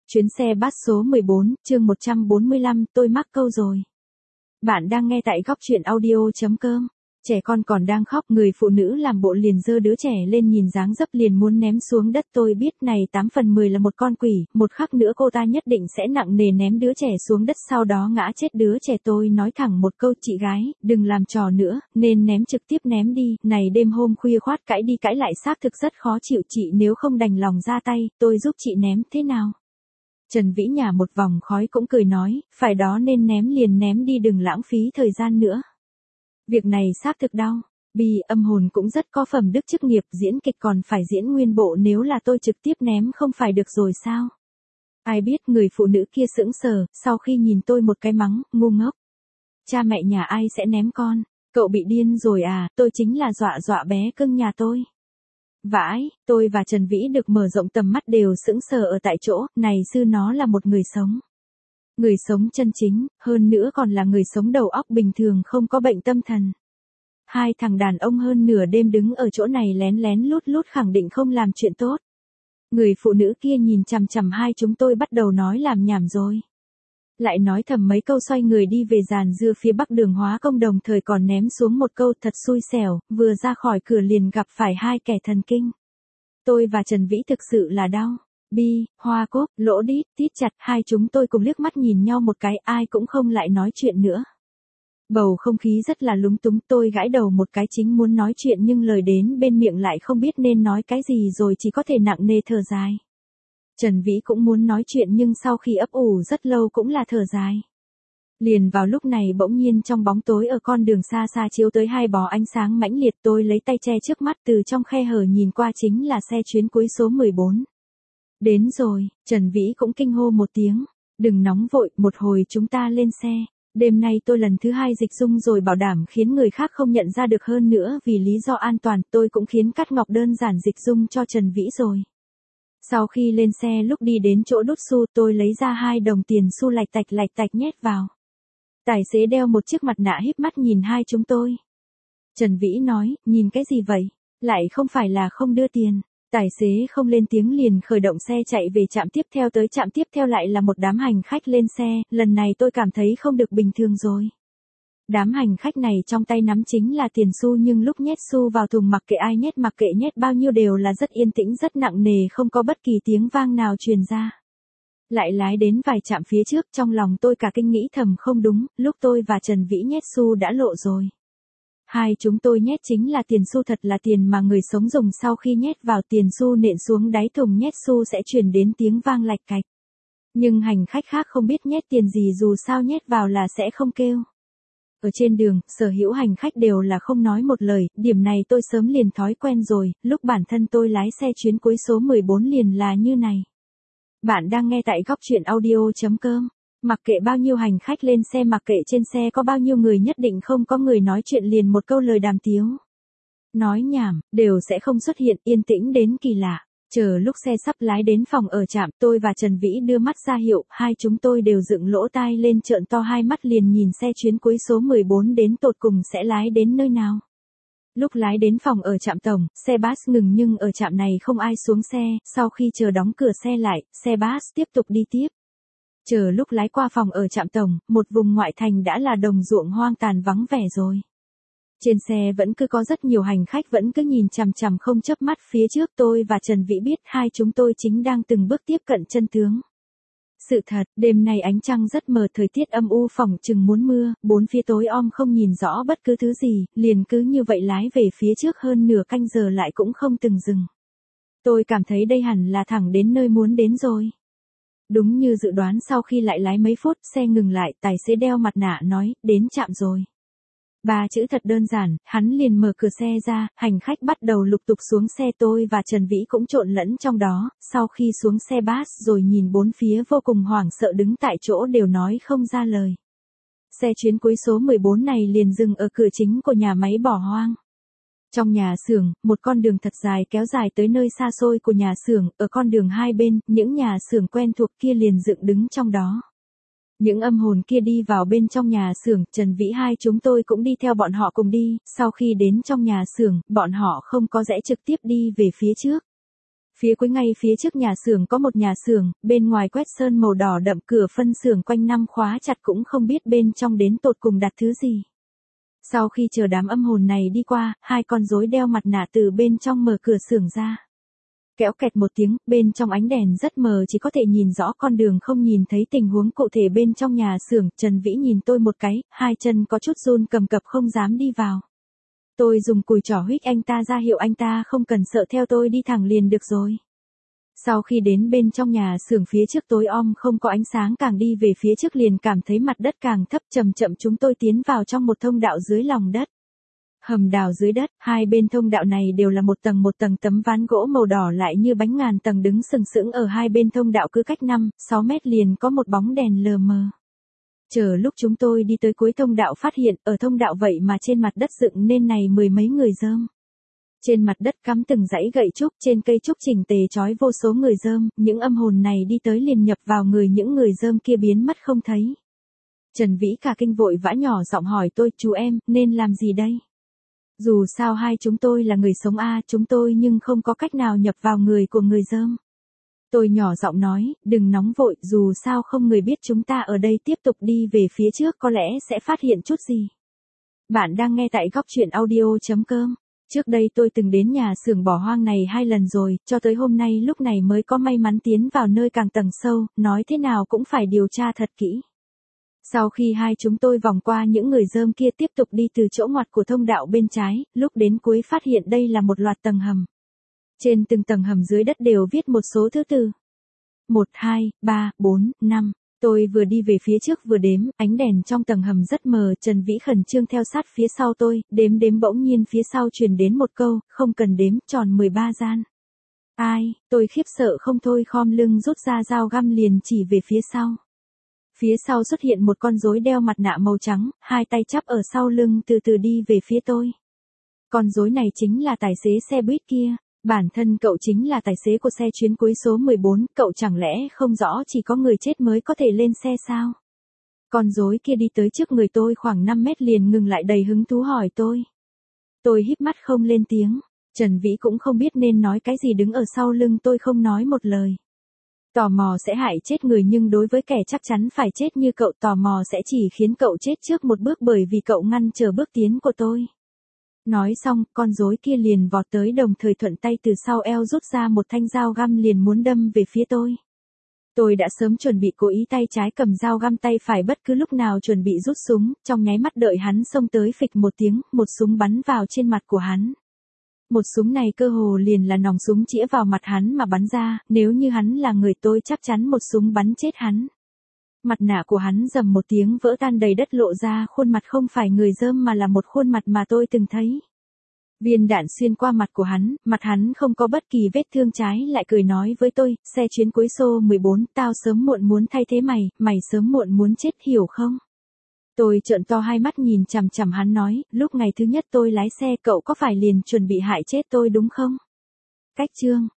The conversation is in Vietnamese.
Chuyến xe bus số 14, chương 145, tôi mắc câu rồi. Bạn đang nghe tại góc truyện audio.com. Trẻ con còn đang khóc, người phụ nữ làm bộ liền giơ đứa trẻ lên nhìn dáng dấp liền muốn ném xuống đất. Tôi biết này 8 phần 10 là một con quỷ, một khắc nữa cô ta nhất định sẽ nặng nề ném đứa trẻ xuống đất sau đó ngã chết đứa trẻ. Tôi nói thẳng một câu, chị gái, đừng làm trò nữa, nên ném trực tiếp ném đi. Này đêm hôm khuya khoát cãi đi cãi lại xác thực rất khó chịu, chị nếu không đành lòng ra tay, tôi giúp chị ném thế nào? Trần Vĩ nhả một vòng khói cũng cười nói, phải đó nên ném liền ném đi, đừng lãng phí thời gian nữa. Việc này xác thực đau. Bi âm hồn cũng rất có phẩm đức chức nghiệp, diễn kịch còn phải diễn nguyên bộ, nếu là tôi trực tiếp ném không phải được rồi sao? Ai biết người phụ nữ kia sững sờ, sau khi nhìn tôi một cái mắng, ngu ngốc. Cha mẹ nhà ai sẽ ném con? Cậu bị điên rồi à, tôi chính là dọa bé cưng nhà tôi. Vãi, tôi và Trần Vĩ được mở rộng tầm mắt đều sững sờ ở tại chỗ, này sư nó là một người sống. Người sống chân chính, hơn nữa còn là người sống đầu óc bình thường không có bệnh tâm thần. Hai thằng đàn ông hơn nửa đêm đứng ở chỗ này lén lén lút lút khẳng định không làm chuyện tốt. Người phụ nữ kia nhìn chằm chằm hai chúng tôi bắt đầu nói làm nhảm rồi. Lại nói thầm mấy câu xoay người đi về dàn dưa phía bắc đường Hóa Công, đồng thời còn ném xuống một câu thật xui xẻo, vừa ra khỏi cửa liền gặp phải hai kẻ thần kinh. Tôi và Trần Vĩ thực sự là đau. Bi, hoa cốp, lỗ đít, tít chặt, hai chúng tôi cùng liếc mắt nhìn nhau một cái, ai cũng không lại nói chuyện nữa. Bầu không khí rất là lúng túng, tôi gãi đầu một cái, chính muốn nói chuyện nhưng lời đến bên miệng lại không biết nên nói cái gì rồi chỉ có thể nặng nề thở dài. Trần Vĩ cũng muốn nói chuyện nhưng sau khi ấp ủ rất lâu cũng là thở dài. Liền vào lúc này bỗng nhiên trong bóng tối ở con đường xa xa chiếu tới hai bó ánh sáng mãnh liệt, tôi lấy tay che trước mắt, từ trong khe hở nhìn qua chính là xe chuyến cuối số 14. Đến rồi, Trần Vĩ cũng kinh hô một tiếng, đừng nóng vội, một hồi chúng ta lên xe. Đêm nay tôi lần thứ 2 dịch dung rồi, bảo đảm khiến người khác không nhận ra được, hơn nữa vì lý do an toàn tôi cũng khiến Cát Ngọc đơn giản dịch dung cho Trần Vĩ rồi. Sau khi lên xe, lúc đi đến chỗ đút xu tôi lấy ra 2 đồng tiền xu lạch tạch nhét vào. Tài xế đeo một chiếc mặt nạ híp mắt nhìn hai chúng tôi. Trần Vĩ nói, nhìn cái gì vậy? Lại không phải là không đưa tiền. Tài xế không lên tiếng liền khởi động xe chạy về trạm tiếp theo, tới trạm tiếp theo lại là một đám hành khách lên xe, lần này tôi cảm thấy không được bình thường rồi. Đám hành khách này trong tay nắm chính là tiền xu nhưng lúc nhét xu vào thùng mặc kệ ai nhét, mặc kệ nhét bao nhiêu đều là rất yên tĩnh rất nặng nề, không có bất kỳ tiếng vang nào truyền ra. Lại lái đến vài trạm phía trước, trong lòng tôi cả kinh nghĩ thầm không đúng, lúc tôi và Trần Vĩ nhét xu đã lộ rồi. Hai chúng tôi nhét chính là tiền xu thật, là tiền mà người sống dùng, sau khi nhét vào tiền xu nện xuống đáy thùng nhét xu sẽ truyền đến tiếng vang lạch cạch. Nhưng hành khách khác không biết nhét tiền gì, dù sao nhét vào là sẽ không kêu. Ở trên đường, sở hữu hành khách đều là không nói một lời, điểm này tôi sớm liền thói quen rồi, lúc bản thân tôi lái xe chuyến cuối số 14 liền là như này. Bạn đang nghe tại góc truyện audio.com. Mặc kệ bao nhiêu hành khách lên xe, mặc kệ trên xe có bao nhiêu người, nhất định không có người nói chuyện liền một câu lời đàm tiếu. Nói nhảm, đều sẽ không xuất hiện, yên tĩnh đến kỳ lạ. Chờ lúc xe sắp lái đến phòng ở trạm, tôi và Trần Vĩ đưa mắt ra hiệu, hai chúng tôi đều dựng lỗ tai lên trợn to hai mắt liền nhìn xe chuyến cuối số 14 đến tột cùng sẽ lái đến nơi nào. Lúc lái đến phòng ở trạm tổng, xe bus ngừng nhưng ở trạm này không ai xuống xe, sau khi chờ đóng cửa xe lại, xe bus tiếp tục đi tiếp. Chờ lúc lái qua phòng ở trạm tổng, một vùng ngoại thành đã là đồng ruộng hoang tàn vắng vẻ rồi. Trên xe vẫn cứ có rất nhiều hành khách vẫn cứ nhìn chằm chằm không chớp mắt phía trước, tôi và Trần Vĩ biết hai chúng tôi chính đang từng bước tiếp cận chân tướng. Sự thật, đêm nay ánh trăng rất mờ, thời tiết âm u phỏng chừng muốn mưa, bốn phía tối om không nhìn rõ bất cứ thứ gì, liền cứ như vậy lái về phía trước hơn nửa canh giờ lại cũng không từng dừng. Tôi cảm thấy đây hẳn là thẳng đến nơi muốn đến rồi. Đúng như dự đoán, sau khi lại lái mấy phút, xe ngừng lại, tài xế đeo mặt nạ nói, đến trạm rồi. 3 chữ thật đơn giản, hắn liền mở cửa xe ra, hành khách bắt đầu lục tục xuống xe, tôi và Trần Vĩ cũng trộn lẫn trong đó, sau khi xuống xe bus rồi nhìn bốn phía vô cùng hoảng sợ, đứng tại chỗ đều nói không ra lời. Xe chuyến cuối số 14 này liền dừng ở cửa chính của nhà máy bỏ hoang. Trong nhà xưởng, một con đường thật dài kéo dài tới nơi xa xôi của nhà xưởng, ở con đường hai bên, những nhà xưởng quen thuộc kia liền dựng đứng trong đó. Những âm hồn kia đi vào bên trong nhà xưởng, Trần Vĩ hai chúng tôi cũng đi theo bọn họ cùng đi, sau khi đến trong nhà xưởng, bọn họ không có rẽ trực tiếp đi về phía trước. Phía cuối ngay phía trước nhà xưởng có một nhà xưởng, bên ngoài quét sơn màu đỏ đậm, cửa phân xưởng quanh năm khóa chặt, cũng không biết bên trong đến tột cùng đặt thứ gì. Sau khi chờ đám âm hồn này đi qua, hai con rối đeo mặt nạ từ bên trong mở cửa xưởng ra. Kéo kẹt một tiếng, bên trong ánh đèn rất mờ, chỉ có thể nhìn rõ con đường, không nhìn thấy tình huống cụ thể bên trong nhà xưởng. Trần Vĩ nhìn tôi một cái, hai chân có chút run cầm cập không dám đi vào. Tôi dùng cùi trỏ huých anh ta ra hiệu anh ta không cần sợ, theo tôi đi thẳng liền được rồi. Sau khi đến bên trong nhà xưởng, phía trước tối om không có ánh sáng, càng đi về phía trước liền cảm thấy mặt đất càng thấp. Chậm chậm chúng tôi tiến vào trong một thông đạo dưới lòng đất. Hầm đào dưới đất, hai bên thông đạo này đều là một tầng tấm ván gỗ màu đỏ lại như bánh ngàn tầng đứng sừng sững ở hai bên thông đạo, cứ cách 5-6 mét liền có một bóng đèn lờ mờ. Chờ lúc chúng tôi đi tới cuối thông đạo, phát hiện ở thông đạo vậy mà trên mặt đất dựng nên này mười mấy người rơm. Trên mặt đất cắm từng dãy gậy trúc, trên cây trúc chỉnh tề trói vô số người rơm, những âm hồn này đi tới liền nhập vào người những người rơm kia biến mất không thấy. Trần Vĩ cả kinh vội vã nhỏ giọng hỏi tôi, chú em, nên làm gì đây? Dù sao hai chúng tôi là người sống chúng tôi nhưng không có cách nào nhập vào người của người rơm. Tôi nhỏ giọng nói, đừng nóng vội, dù sao không người biết chúng ta ở đây, tiếp tục đi về phía trước có lẽ sẽ phát hiện chút gì. Bạn đang nghe tại góc truyện audio.com. Trước đây tôi từng đến nhà xưởng bỏ hoang này 2 lần rồi, cho tới hôm nay lúc này mới có may mắn tiến vào nơi càng tầng sâu, nói thế nào cũng phải điều tra thật kỹ. Sau khi hai chúng tôi vòng qua những người rơm kia, tiếp tục đi từ chỗ ngoặt của thông đạo bên trái, lúc đến cuối phát hiện đây là một loạt tầng hầm. Trên từng tầng hầm dưới đất đều viết một số thứ tự. 1, 2, 3, 4, 5. Tôi vừa đi về phía trước vừa đếm, ánh đèn trong tầng hầm rất mờ. Trần Vĩ khẩn trương theo sát phía sau tôi, đếm bỗng nhiên phía sau truyền đến một câu, không cần đếm, tròn 13 gian. Ai, tôi khiếp sợ không thôi, khom lưng rút ra dao găm liền chỉ về phía sau. Phía sau xuất hiện một con rối đeo mặt nạ màu trắng, hai tay chắp ở sau lưng từ từ đi về phía tôi. Con rối này chính là tài xế xe buýt kia. Bản thân cậu chính là tài xế của xe chuyến cuối số 14, cậu chẳng lẽ không rõ chỉ có người chết mới có thể lên xe sao? Con rối kia đi tới trước người tôi khoảng 5 mét liền ngừng lại, đầy hứng thú hỏi tôi. Tôi híp mắt không lên tiếng. Trần Vĩ cũng không biết nên nói cái gì, đứng ở sau lưng tôi không nói một lời. Tò mò sẽ hại chết người, nhưng đối với kẻ chắc chắn phải chết như cậu, tò mò sẽ chỉ khiến cậu chết trước một bước, bởi vì cậu ngăn trở bước tiến của tôi. Nói xong, con rối kia liền vọt tới, đồng thời thuận tay từ sau eo rút ra một thanh dao găm liền muốn đâm về phía tôi. Tôi đã sớm chuẩn bị, cố ý tay trái cầm dao găm, tay phải bất cứ lúc nào chuẩn bị rút súng, trong nháy mắt đợi hắn xông tới, phịch một tiếng, một súng bắn vào trên mặt của hắn. Một súng này cơ hồ liền là nòng súng chĩa vào mặt hắn mà bắn ra, nếu như hắn là người tôi chắc chắn một súng bắn chết hắn. Mặt nạ của hắn rầm một tiếng vỡ tan, đầy đất lộ ra khuôn mặt không phải người rơm mà là một khuôn mặt mà tôi từng thấy. Viên đạn xuyên qua mặt của hắn, mặt hắn không có bất kỳ vết thương, trái lại cười nói với tôi, xe chuyến cuối số 14, tao sớm muộn muốn thay thế mày, mày sớm muộn muốn chết, hiểu không? Tôi trợn to hai mắt nhìn chằm chằm hắn nói, lúc ngày thứ nhất tôi lái xe cậu có phải liền chuẩn bị hại chết tôi đúng không? Cách chương